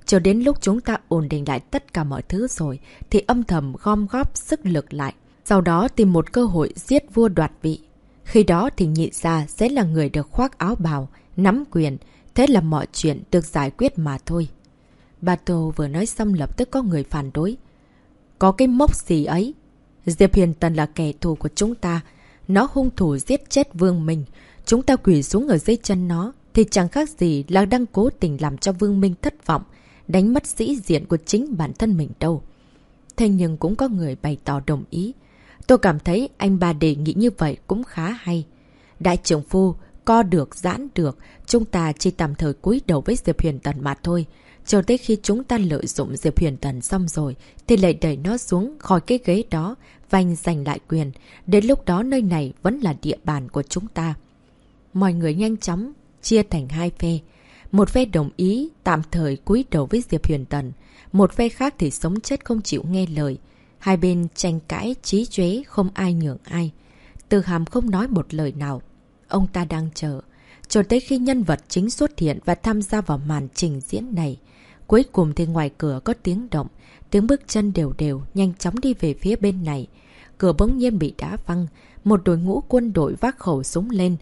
Chờ đến lúc chúng ta ổn định lại tất cả mọi thứ rồi, thì âm thầm gom góp sức lực lại. Sau đó tìm một cơ hội giết vua đoạt vị. Khi đó thì Nhị gia sẽ là người được khoác áo bào, nắm quyền. Thế là mọi chuyện được giải quyết mà thôi. Bà Tô vừa nói xong lập tức có người phản đối. Có cái mốc gì ấy? Diệp Huyền Tần là kẻ thù của chúng ta. Nó hung thủ giết chết Vương Minh. Chúng ta quỳ xuống ở dưới chân nó thì chẳng khác gì là đang cố tình làm cho Vương Minh thất vọng, đánh mất sĩ diện của chính bản thân mình đâu. Thế nhưng cũng có người bày tỏ đồng ý. Tôi cảm thấy anh ba đề nghị như vậy cũng khá hay. Đại trưởng phu, co được giãn được, chúng ta chỉ tạm thời cúi đầu với Diệp Huyền Tần mà thôi. Chờ tới khi chúng ta lợi dụng Diệp Huyền Tần xong rồi, thì lại đẩy nó xuống khỏi cái ghế đó và giành lại quyền. Đến lúc đó nơi này vẫn là địa bàn của chúng ta. Mọi người nhanh chóng chia thành hai phe. Một phe đồng ý tạm thời cúi đầu với Diệp Huyền Tần. Một phe khác thì sống chết không chịu nghe lời. Hai bên tranh cãi chí chóe, không ai nhường ai. Từ Hàm không nói một lời nào. Ông ta đang chờ. Cho tới khi nhân vật chính xuất hiện và tham gia vào màn trình diễn này. Cuối cùng thì ngoài cửa có tiếng động. Tiếng bước chân đều đều nhanh chóng đi về phía bên này. Cửa bỗng nhiên bị đá văng. Một đội ngũ quân đội vác khẩu súng lên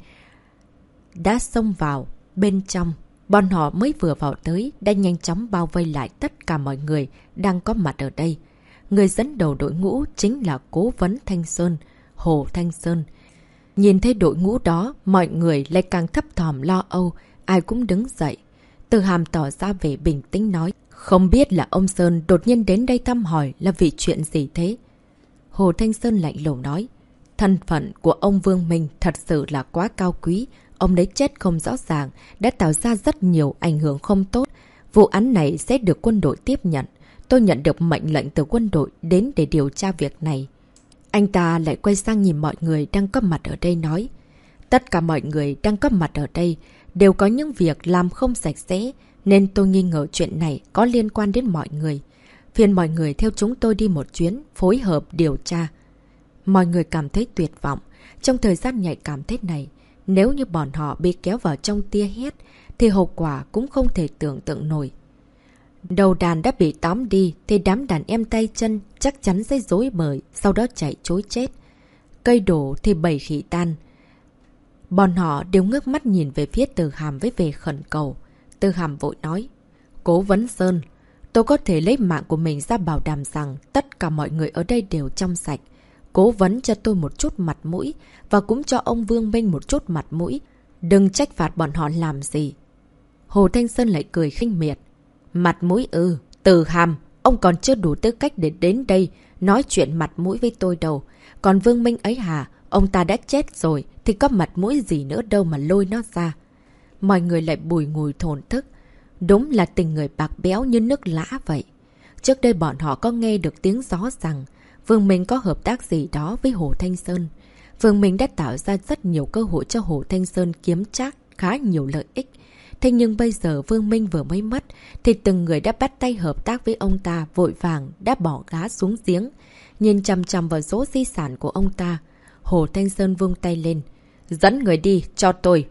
đã xông vào bên trong. Bọn họ mới vừa vào tới đã nhanh chóng bao vây lại tất cả mọi người đang có mặt ở đây. Người dẫn đầu đội ngũ chính là Cố vấn Thanh Sơn, Hồ Thanh Sơn. Nhìn thấy đội ngũ đó, mọi người lại càng thấp thỏm lo âu, ai cũng đứng dậy. Từ Hàm tỏ ra vẻ bình tĩnh nói, không biết là ông Sơn đột nhiên đến đây thăm hỏi là vì chuyện gì thế? Hồ Thanh Sơn lạnh lùng nói, thân phận của ông Vương Minh thật sự là quá cao quý. Ông đấy chết không rõ ràng, đã tạo ra rất nhiều ảnh hưởng không tốt. Vụ án này sẽ được quân đội tiếp nhận. Tôi nhận được mệnh lệnh từ quân đội đến để điều tra việc này. Anh ta lại quay sang nhìn mọi người đang có mặt ở đây nói. Tất cả mọi người đang có mặt ở đây đều có những việc làm không sạch sẽ, nên tôi nghi ngờ chuyện này có liên quan đến mọi người. Phiền mọi người theo chúng tôi đi một chuyến, phối hợp điều tra. Mọi người cảm thấy tuyệt vọng. Trong thời gian nhạy cảm thế này, nếu như bọn họ bị kéo vào trong tia hét, thì hậu quả cũng không thể tưởng tượng nổi. Đầu đàn đã bị tóm đi, thì đám đàn em tay chân chắc chắn sẽ rối bời, sau đó chạy trối chết. Cây đổ thì bầy khỉ tan. Bọn họ đều ngước mắt nhìn về phía Từ Hàm với vẻ khẩn cầu. Từ Hàm vội nói, Cố vấn Sơn, tôi có thể lấy mạng của mình ra bảo đảm rằng tất cả mọi người ở đây đều trong sạch. Cố vấn cho tôi một chút mặt mũi, và cũng cho ông Vương Minh một chút mặt mũi. Đừng trách phạt bọn họ làm gì. Hồ Thanh Sơn lại cười khinh miệt. Mặt mũi ư, Từ Hàm, ông còn chưa đủ tư cách để đến đây nói chuyện mặt mũi với tôi đâu. Còn Vương Minh ấy hả, ông ta đã chết rồi, thì có mặt mũi gì nữa đâu mà lôi nó ra. Mọi người lại bùi ngùi thổn thức. Đúng là tình người bạc béo như nước lã vậy. Trước đây bọn họ có nghe được tiếng gió rằng Vương Minh có hợp tác gì đó với Hồ Thanh Sơn. Vương Minh đã tạo ra rất nhiều cơ hội cho Hồ Thanh Sơn kiếm trác khá nhiều lợi ích. Thế nhưng bây giờ Vương Minh vừa mới mất, thì từng người đã bắt tay hợp tác với ông ta vội vàng đã bỏ gá xuống giếng. Nhìn chằm chằm vào số di sản của ông ta, Hồ Thanh Sơn vung tay lên. Dẫn người đi, cho tôi.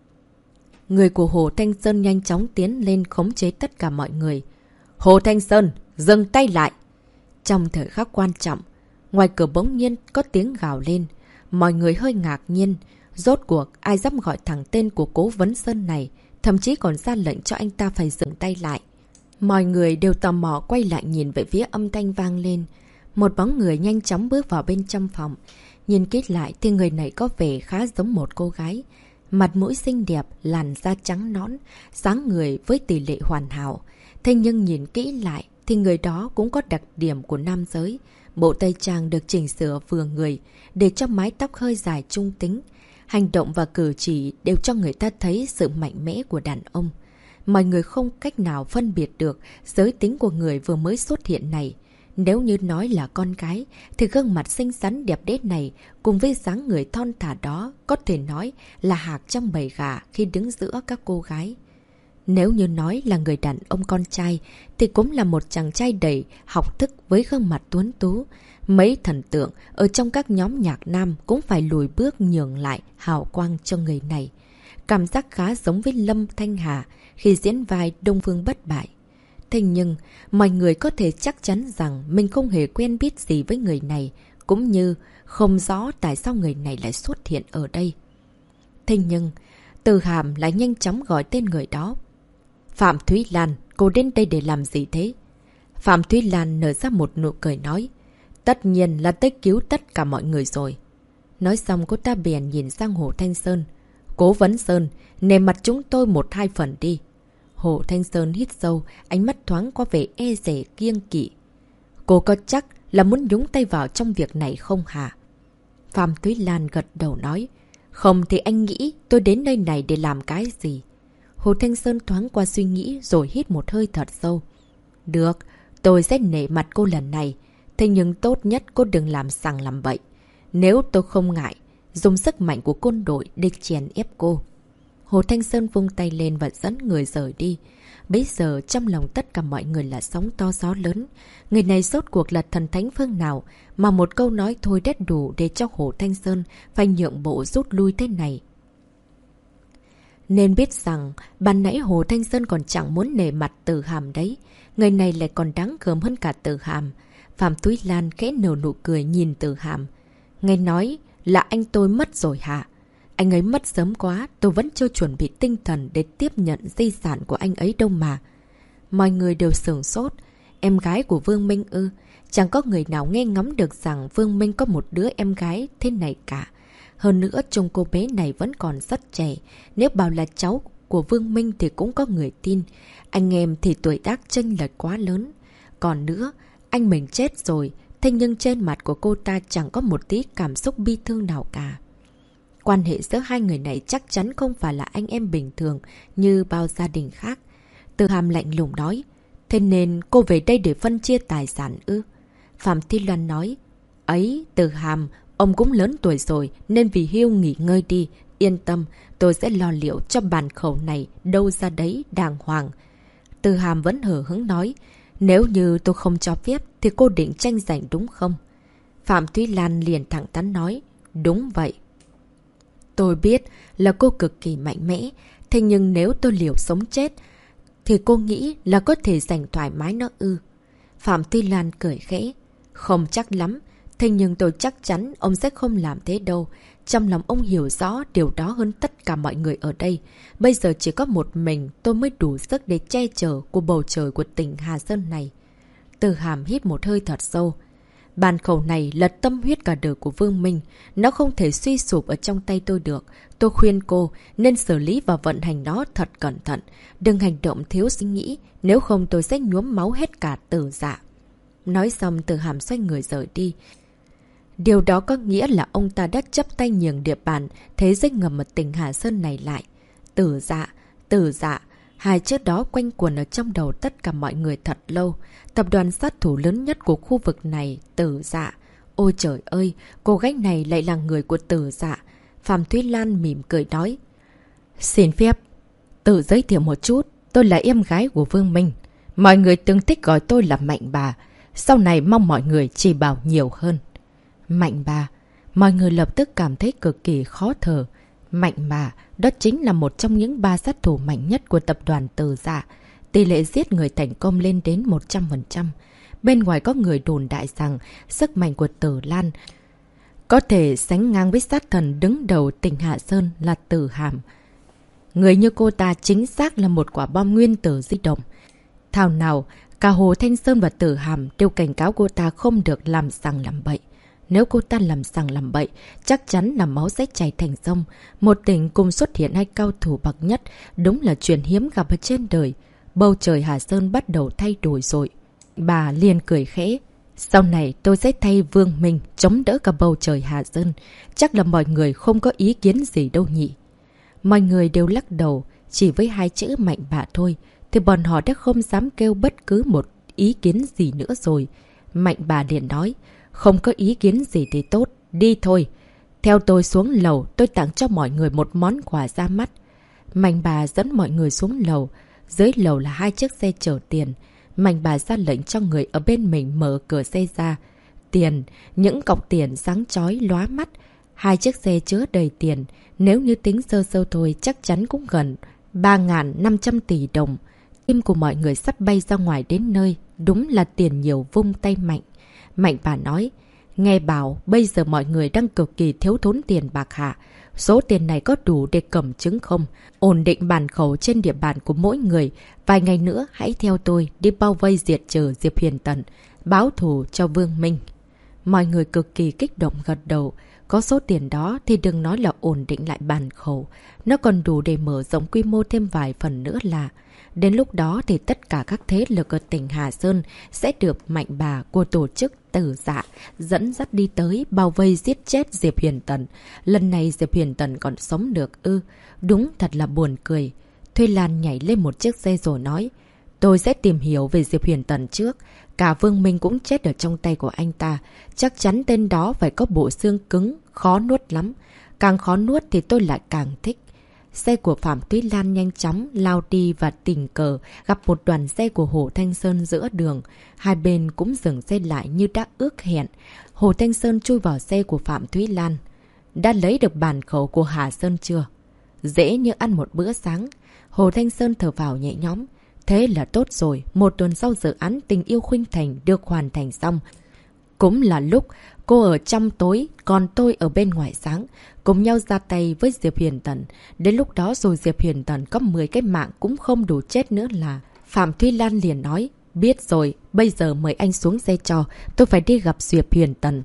Người của Hồ Thanh Sơn nhanh chóng tiến lên khống chế tất cả mọi người. Hồ Thanh Sơn, dừng tay lại. Trong thời khắc quan trọng, ngoài cửa bỗng nhiên có tiếng gào lên. Mọi người hơi ngạc nhiên. Rốt cuộc ai dám gọi thẳng tên của Cố vấn Sơn này, thậm chí còn ra lệnh cho anh ta phải dừng tay lại. Mọi người đều tò mò quay lại nhìn về phía âm thanh vang lên. Một bóng người nhanh chóng bước vào bên trong phòng. Nhìn kỹ lại thì người này có vẻ khá giống một cô gái. Mặt mũi xinh đẹp, làn da trắng nõn, dáng người với tỷ lệ hoàn hảo. Thế nhưng nhìn kỹ lại thì người đó cũng có đặc điểm của nam giới. Bộ tây trang được chỉnh sửa vừa người, để cho mái tóc hơi dài trung tính. Hành động và cử chỉ đều cho người ta thấy sự mạnh mẽ của đàn ông. Mọi người không cách nào phân biệt được giới tính của người vừa mới xuất hiện này. Nếu như nói là con gái, thì gương mặt xinh xắn đẹp đẽ này cùng với dáng người thon thả đó có thể nói là hạc trong bầy gà khi đứng giữa các cô gái. Nếu như nói là người đàn ông con trai, thì cũng là một chàng trai đầy học thức với gương mặt tuấn tú. Mấy thần tượng ở trong các nhóm nhạc nam cũng phải lùi bước nhường lại hào quang cho người này. Cảm giác khá giống với Lâm Thanh Hà khi diễn vai Đông Phương Bất Bại. Thế nhưng, mọi người có thể chắc chắn rằng mình không hề quen biết gì với người này, cũng như không rõ tại sao người này lại xuất hiện ở đây. Thế nhưng, Từ Hàm lại nhanh chóng gọi tên người đó. Phạm Thúy Lan, cô đến đây để làm gì thế? Phạm Thúy Lan nở ra một nụ cười nói. Tất nhiên là tới cứu tất cả mọi người rồi. Nói xong cô ta bèn nhìn sang Hồ Thanh Sơn. Cố vấn Sơn, nề mặt chúng tôi 1-2 phần đi. Hồ Thanh Sơn hít sâu, ánh mắt thoáng qua vẻ e dè kiêng kỵ. Cô có chắc là muốn nhúng tay vào trong việc này không hả? Phạm Thúy Lan gật đầu nói. Không thì anh nghĩ tôi đến nơi này để làm cái gì? Hồ Thanh Sơn thoáng qua suy nghĩ rồi hít một hơi thật sâu. Được, tôi sẽ nể mặt cô lần này. Thế nhưng tốt nhất cô đừng làm sằng làm bậy. Nếu tôi không ngại, dùng sức mạnh của quân đội để chèn ép cô. Hồ Thanh Sơn vung tay lên và dẫn người rời đi. Bây giờ trong lòng tất cả mọi người là sóng to gió lớn. Người này rốt cuộc là thần thánh phương nào mà một câu nói thôi đã đủ để cho Hồ Thanh Sơn phải nhượng bộ rút lui thế này. Nên biết rằng ban nãy Hồ Thanh Sơn còn chẳng muốn nể mặt Từ Hàm đấy. Người này lại còn đáng gớm hơn cả Từ Hàm. Phạm Thúy Lan khẽ nở nụ cười nhìn Từ Hàm. Nghe nói là anh tôi mất rồi hả? Anh ấy mất sớm quá, tôi vẫn chưa chuẩn bị tinh thần để tiếp nhận di sản của anh ấy đâu mà. Mọi người đều sửng sốt. Em gái của Vương Minh ư? Chẳng có người nào nghe ngóng được rằng Vương Minh có một đứa em gái thế này cả. Hơn nữa trông cô bé này vẫn còn rất trẻ. Nếu bảo là cháu của Vương Minh thì cũng có người tin. Anh em thì tuổi tác chênh lệch quá lớn. Còn nữa, anh mình chết rồi. Thế nhưng trên mặt của cô ta chẳng có một tí cảm xúc bi thương nào cả. Quan hệ giữa hai người này chắc chắn không phải là anh em bình thường như bao gia đình khác. Từ Hàm lạnh lùng nói. Thế nên cô về đây để phân chia tài sản ư? Phạm Thi Loan nói. Ấy, Từ Hàm, ông cũng lớn tuổi rồi nên vì hưu nghỉ ngơi đi. Yên tâm, tôi sẽ lo liệu cho bàn khẩu này đâu ra đấy đàng hoàng. Từ Hàm vẫn hờ hững nói. Nếu như tôi không cho phép thì cô định tranh giành đúng không? Phạm Thúy Lan liền thẳng thắn nói. Đúng vậy. Tôi biết là cô cực kỳ mạnh mẽ. Thế nhưng nếu tôi liều sống chết thì cô nghĩ là có thể giành thoải mái nó ư? Phạm Thúy Lan cười khẽ. Không chắc lắm. Thế nhưng tôi chắc chắn ông sẽ không làm thế đâu. Trong lòng ông hiểu rõ điều đó hơn tất cả mọi người ở đây. Bây giờ chỉ có một mình tôi mới đủ sức để che chở của bầu trời của tỉnh Hà Sơn này. Từ Hàm hít một hơi thật sâu. Bàn khẩu này là tâm huyết cả đời của Vương Minh. Nó không thể suy sụp ở trong tay tôi được. Tôi khuyên cô nên xử lý và vận hành nó thật cẩn thận. Đừng hành động thiếu suy nghĩ. Nếu không tôi sẽ nhuốm máu hết cả Từ Dạ. Nói xong Từ Hàm xoay người rời đi. Điều đó có nghĩa là ông ta đã chấp tay nhường địa bàn thế giới ngầm ở tỉnh Hà Sơn này lại. Từ Dạ. Hai chữ đó quanh quẩn ở trong đầu tất cả mọi người thật lâu. Tập đoàn sát thủ lớn nhất của khu vực này, Từ Dạ. Ôi trời ơi, cô gái này lại là người của Từ Dạ. Phạm Thúy Lan mỉm cười nói. Xin phép, tự giới thiệu một chút, tôi là em gái của Vương Minh. Mọi người từng thích gọi tôi là Mạnh Bà. Sau này mong mọi người chỉ bảo nhiều hơn. Mạnh Bà. Mọi người lập tức cảm thấy cực kỳ khó thở. Mạnh Bà, đó chính là một trong những 3 sát thủ mạnh nhất của tập đoàn Từ Dạ. Tỷ lệ giết người thành công lên đến 100%. Bên ngoài có người đồn đại rằng sức mạnh của Tử Lan có thể sánh ngang với sát thần đứng đầu tỉnh Hạ Sơn là Từ Hàm. Người như cô ta chính xác là một quả bom nguyên tử di động. Thảo nào, cả Hồ Thanh Sơn và Từ Hàm đều cảnh cáo cô ta không được làm sằng làm bậy. Nếu cô ta làm sằng làm bậy, chắc chắn là máu sẽ chảy thành sông. Một tỉnh cùng xuất hiện hai cao thủ bậc nhất, đúng là chuyện hiếm gặp ở trên đời. Bầu trời Hà Sơn bắt đầu thay đổi rồi. Bà liền cười khẽ. Sau này tôi sẽ thay Vương Minh chống đỡ cả bầu trời Hà Sơn. Chắc là mọi người không có ý kiến gì đâu nhỉ. Mọi người đều lắc đầu, chỉ với 2 chữ Mạnh Bà thôi, thì bọn họ đã không dám kêu bất cứ một ý kiến gì nữa rồi. Mạnh Bà liền nói. Không có ý kiến gì thì tốt, đi thôi. Theo tôi xuống lầu, tôi tặng cho mọi người một món quà ra mắt. Mạnh Bà dẫn mọi người xuống lầu. Dưới lầu là 2 chiếc xe chở tiền. Mạnh Bà ra lệnh cho người ở bên mình mở cửa xe ra. Tiền, những cọc tiền sáng chói lóa mắt. 2 chiếc xe chứa đầy tiền. Nếu như tính sơ sơ thôi chắc chắn cũng gần 3.500 tỷ đồng. kim của mọi người sắp bay ra ngoài đến nơi. Đúng là tiền nhiều vung tay mạnh. Mạnh bà nói, nghe bảo bây giờ mọi người đang cực kỳ thiếu thốn tiền bạc hả? Số tiền này có đủ để cầm chứng không? Ổn định bản khẩu trên địa bàn của mỗi người. Vài ngày nữa hãy theo tôi đi bao vây diệt trừ Diệp Huyền Tần, báo thù cho Vương Minh. Mọi người cực kỳ kích động gật đầu. Có số tiền đó thì đừng nói là ổn định lại bản khẩu. Nó còn đủ để mở rộng quy mô thêm vài phần nữa là. Đến lúc đó thì tất cả các thế lực ở tỉnh Hà Sơn sẽ được Mạnh bà của tổ chức Tử Dạ dẫn dắt đi tới bao vây giết chết Diệp Huyền Tần. Lần này Diệp Huyền Tần còn sống được ư? Đúng thật là buồn cười. Thuy Lan nhảy lên một chiếc xe rồi nói, tôi sẽ tìm hiểu về Diệp Huyền Tần trước. Cả Vương Minh cũng chết ở trong tay của anh ta. Chắc chắn tên đó phải có bộ xương cứng, khó nuốt lắm. Càng khó nuốt thì tôi lại càng thích. Xe của Phạm Thúy Lan nhanh chóng lao đi và tình cờ gặp một đoàn xe của Hồ Thanh Sơn giữa đường. Hai bên cũng dừng xe lại như đã ước hẹn. Hồ Thanh Sơn chui vào xe của Phạm Thúy Lan. Đã lấy được bản khẩu của Hà Sơn chưa? Dễ như ăn một bữa sáng. Hồ Thanh Sơn thở vào nhẹ nhõm. Thế là tốt rồi, một tuần sau dự án Tình Yêu Khuynh Thành được hoàn thành xong. Cũng là lúc cô ở trong tối, còn tôi ở bên ngoài sáng, cùng nhau ra tay với Diệp Huyền Tần. Đến lúc đó rồi Diệp Huyền Tần có 10 cái mạng cũng không đủ chết nữa là. Phạm Thúy Lan liền nói, biết rồi, bây giờ mời anh xuống xe cho, tôi phải đi gặp Diệp Huyền Tần.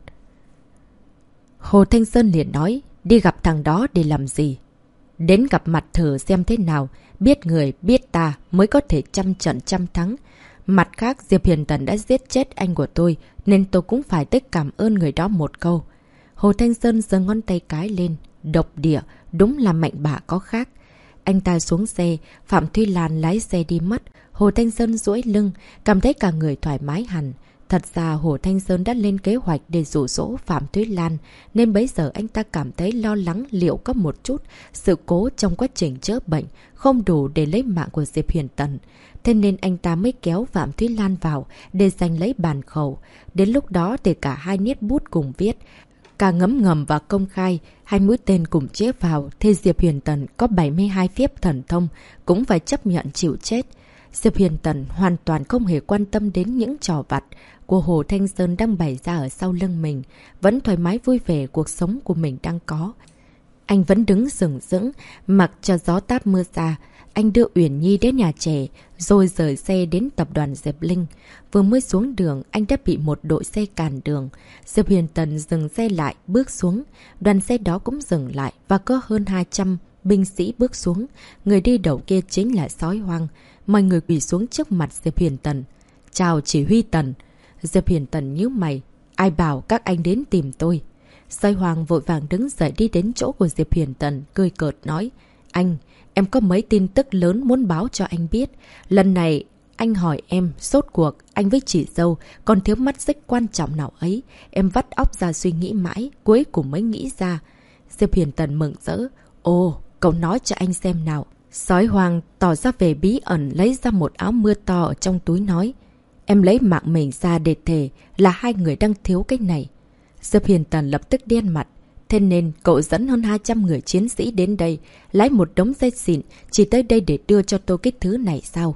Hồ Thanh Sơn liền nói, đi gặp thằng đó để làm gì? Đến gặp mặt thử xem thế nào, biết người biết ta mới có thể trăm trận trăm thắng. Mặt khác, Diệp Huyền Tần đã giết chết anh của tôi, nên tôi cũng phải tích cảm ơn người đó một câu. Hồ Thanh Sơn giơ ngón tay cái lên, độc địa, đúng là Mạnh bà có khác. Anh ta xuống xe, Phạm Thúy Lan lái xe đi mất. Hồ Thanh Sơn duỗi lưng, cảm thấy cả người thoải mái hẳn. Thật ra Hồ Thanh Sơn đã lên kế hoạch để dụ dỗ Phạm Thúy Lan, nên bấy giờ anh ta cảm thấy lo lắng liệu có một chút sự cố trong quá trình chữa bệnh không đủ để lấy mạng của Diệp Huyền Tần. Thế nên anh ta mới kéo Phạm Thúy Lan vào để giành lấy bản khẩu. Đến lúc đó thì cả hai niết bút cùng viết. Cả ngấm ngầm và công khai, hai mũi tên cùng chế vào, thì Diệp Huyền Tần có 72 phép thần thông cũng phải chấp nhận chịu chết. Diệp Huyền Tần hoàn toàn không hề quan tâm đến những trò vặt của Hồ Thanh Sơn đang bày ra ở sau lưng mình, vẫn thoải mái vui vẻ cuộc sống của mình đang có. Anh vẫn đứng sừng sững, mặc cho gió táp mưa xa. Anh đưa Uyển Nhi đến nhà trẻ, rồi rời xe đến tập đoàn Diệp Linh. Vừa mới xuống đường, anh đã bị một đội xe cản đường. Diệp Huyền Tần dừng xe lại, bước xuống. Đoàn xe đó cũng dừng lại và có hơn 200 binh sĩ bước xuống. Người đi đầu kia chính là Sói Hoang. Mọi người quỳ xuống trước mặt Diệp Huyền Tần. Chào chỉ huy Tần. Diệp Huyền Tần nhíu mày. Ai bảo các anh đến tìm tôi? Sói Hoang vội vàng đứng dậy đi đến chỗ của Diệp Huyền Tần, cười cợt nói. Anh, em có mấy tin tức lớn muốn báo cho anh biết. Lần này, anh hỏi em, sốt cuộc, anh với chị dâu còn thiếu mắt xích quan trọng nào ấy. Em vắt óc ra suy nghĩ mãi, cuối cùng mới nghĩ ra. Diệp Huyền Tần mừng rỡ. Ồ, cậu nói cho anh xem nào. Sói Hoang tỏ ra về bí ẩn lấy ra một áo mưa to ở trong túi nói. Em lấy mạng mình ra để thề là hai người đang thiếu cái này. Diệp Huyền Tần lập tức điên mặt. Thế nên cậu dẫn hơn 200 người chiến sĩ đến đây, lái một đống dây xịn, chỉ tới đây để đưa cho tôi cái thứ này sao?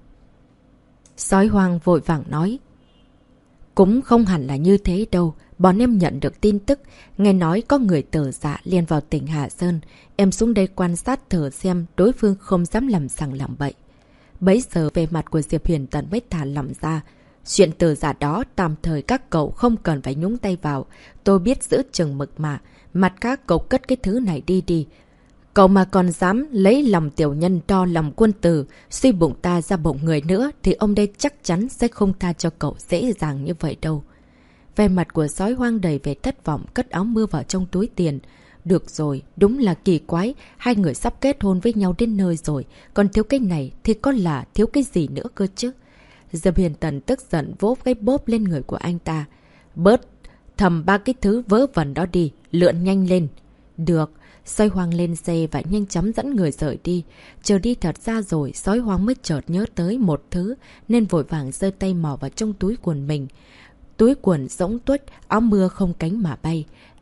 Sói Hoang vội vàng nói. Cũng không hẳn là như thế đâu. Bọn em nhận được tin tức, nghe nói có người Tử Dạ liền vào tỉnh Hà Sơn. Em xuống đây quan sát thử xem đối phương không dám làm sằng làm bậy. Bấy giờ về mặt của Diệp Huyền Tần mới thả lỏng ra. Chuyện Tử Dạ đó tạm thời các cậu không cần phải nhúng tay vào. Tôi biết giữ chừng mực mà. Mặt khác cậu cất cái thứ này đi đi. Cậu mà còn dám lấy lòng tiểu nhân đo lòng quân tử, suy bụng ta ra bụng người nữa, thì ông đây chắc chắn sẽ không tha cho cậu dễ dàng như vậy đâu. Về mặt của Sói Hoang đầy vẻ thất vọng, cất áo mưa vào trong túi tiền. Được rồi, đúng là kỳ quái, hai người sắp kết hôn với nhau đến nơi rồi, còn thiếu cái này thì có là thiếu cái gì nữa cơ chứ. Diệp Huyền Tần tức giận vỗ cái bóp lên người của anh ta. Bớt thầm ba cái thứ vớ vẩn đó đi, lượn nhanh lên. Được. Sói Hoang lên xe và nhanh chóng dẫn người rời đi. Chờ đi thật ra rồi, Sói Hoang mới chợt nhớ tới một thứ, nên vội vàng giơ tay mò vào trong túi quần mình. Túi quần rỗng tuếch, áo mưa không cánh mà bay.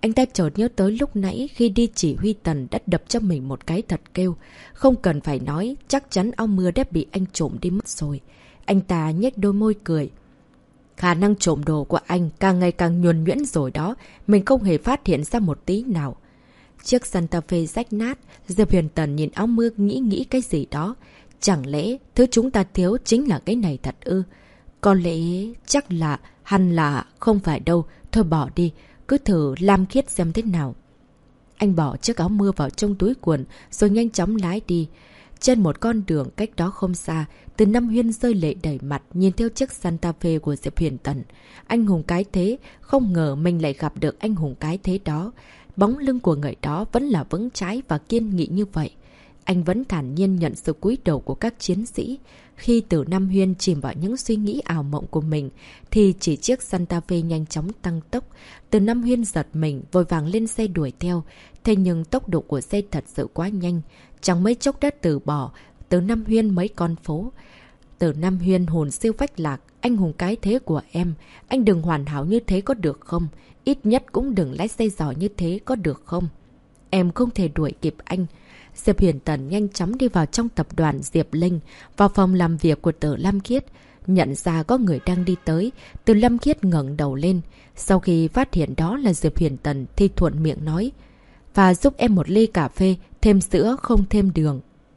anh ta chợt nhớ tới lúc nãy khi đi chỉ huy Tần đã đập cho mình một cái thật kêu. Không cần phải nói, chắc chắn áo mưa đã bị anh trộm đi mất rồi. Anh ta nhếch đôi môi cười. Khả năng trộm đồ của anh càng ngày càng nhuần nhuyễn rồi đó, mình không hề phát hiện ra một tí nào. Chiếc Santa Fe rách nát, Diệp Huyền Tần nhìn áo mưa nghĩ cái gì đó. Chẳng lẽ thứ chúng ta thiếu chính là cái này thật ư? Có lẽ chắc là hẳn là không phải đâu, thôi bỏ đi, cứ thử lam khiết xem thế nào. Anh bỏ chiếc áo mưa vào trong túi quần rồi nhanh chóng lái đi. Trên một con đường cách đó không xa, Từ Nam Huyên rơi lệ đầy mặt nhìn theo chiếc Santa Fe của Diệp Huyền Tần. Anh hùng cái thế, không ngờ mình lại gặp được anh hùng cái thế đó. Bóng lưng của người đó vẫn là vững chãi và kiên nghị như vậy. Anh vẫn thản nhiên nhận sự cúi đầu của các chiến sĩ. Khi Từ Nam Huyên chìm vào những suy nghĩ ảo mộng của mình, thì chỉ chiếc Santa Fe nhanh chóng tăng tốc. Từ Nam Huyên giật mình, vội vàng lên xe đuổi theo. Thế nhưng tốc độ của xe thật sự quá nhanh. Chẳng mấy chốc đã từ bỏ Từ Nam Huyên mấy con phố. Từ Nam Huyên hồn siêu phách lạc. Anh hùng cái thế của em, anh đừng hoàn hảo như thế có được không? Ít nhất cũng đừng lái xe giỏi như thế có được không? Em không thể đuổi kịp anh. Diệp Huyền Tần nhanh chóng đi vào trong tập đoàn Diệp Linh, vào phòng làm việc của Từ Lam Khiết. Nhận ra có người đang đi tới, Từ Lam Khiết ngẩng đầu lên. Sau khi phát hiện đó là Diệp Huyền Tần thì thuận miệng nói. Và giúp em một ly cà phê, thêm sữa không thêm đường.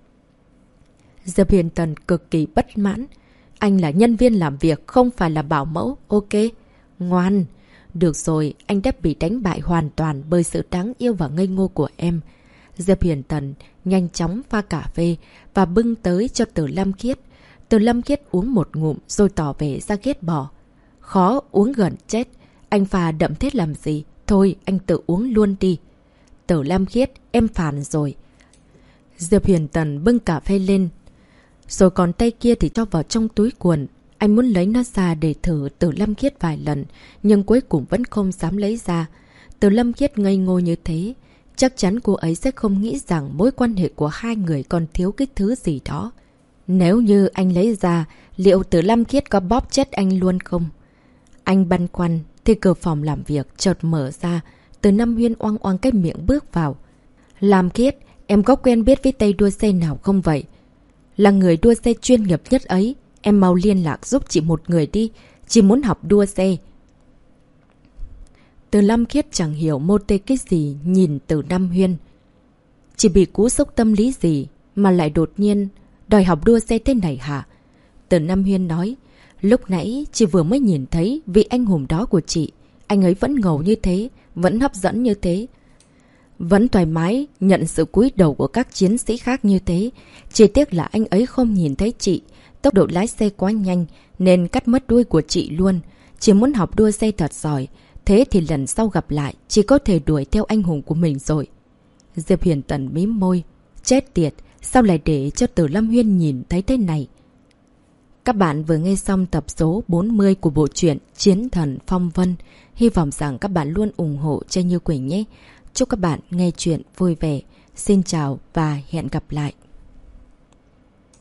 Diệp Huyền Tần cực kỳ bất mãn. Anh là nhân viên làm việc, không phải là bảo mẫu, ok? Ngoan. Được rồi, anh đã bị đánh bại hoàn toàn bởi sự đáng yêu và ngây ngô của em. Diệp Huyền Tần nhanh chóng pha cà phê và bưng tới cho Từ Lam Khiết. Từ Lam Khiết uống một ngụm rồi tỏ vẻ ra ghét bỏ. Khó uống gần chết. Anh pha đậm thế làm gì? Thôi anh tự uống luôn đi. Từ Lam Khiết, em phản rồi. Diệp Huyền Tần bưng cà phê lên. Rồi còn tay kia thì cho vào trong túi quần. Anh muốn lấy nó ra để thử Từ Lam Khiết vài lần, nhưng cuối cùng vẫn không dám lấy ra. Từ Lam Khiết ngây ngô như thế. Chắc chắn cô ấy sẽ không nghĩ rằng mối quan hệ của hai người còn thiếu cái thứ gì đó. Nếu như anh lấy ra, liệu Từ Lam Khiết có bóp chết anh luôn không? Anh băn khoăn, thì cửa phòng làm việc chợt mở ra. Từ Nam Huyên oang oang cái miệng bước vào. Lam Khiết, em có quen biết với tay đua xe nào không vậy? Là người đua xe chuyên nghiệp nhất ấy. Em mau liên lạc giúp chị một người đi. Chị muốn học đua xe. Từ Lam Khiết chẳng hiểu mô tê cái gì nhìn Từ Nam Huyên. Chị bị cú sốc tâm lý gì mà lại đột nhiên đòi học đua xe thế này hả? Từ Nam Huyên nói. Lúc nãy chị vừa mới nhìn thấy vị anh hùng đó của chị. Anh ấy vẫn ngầu như thế, vẫn hấp dẫn như thế. Vẫn thoải mái nhận sự cúi đầu của các chiến sĩ khác như thế. Chỉ tiếc là anh ấy không nhìn thấy chị. Tốc độ lái xe quá nhanh nên cắt mất đuôi của chị luôn. Chị muốn học đua xe thật giỏi. Thế thì lần sau gặp lại, chị có thể đuổi theo anh hùng của mình rồi. Diệp Huyền Tần mím môi. Chết tiệt, sao lại để cho Từ Lam Huyên nhìn thấy thế này? Các bạn vừa nghe xong tập số 40 của bộ truyện Chiến Thần Phong Vân. Hy vọng rằng các bạn luôn ủng hộ cho Như Quỳnh nhé. Chúc các bạn nghe chuyện vui vẻ. Xin chào và hẹn gặp lại.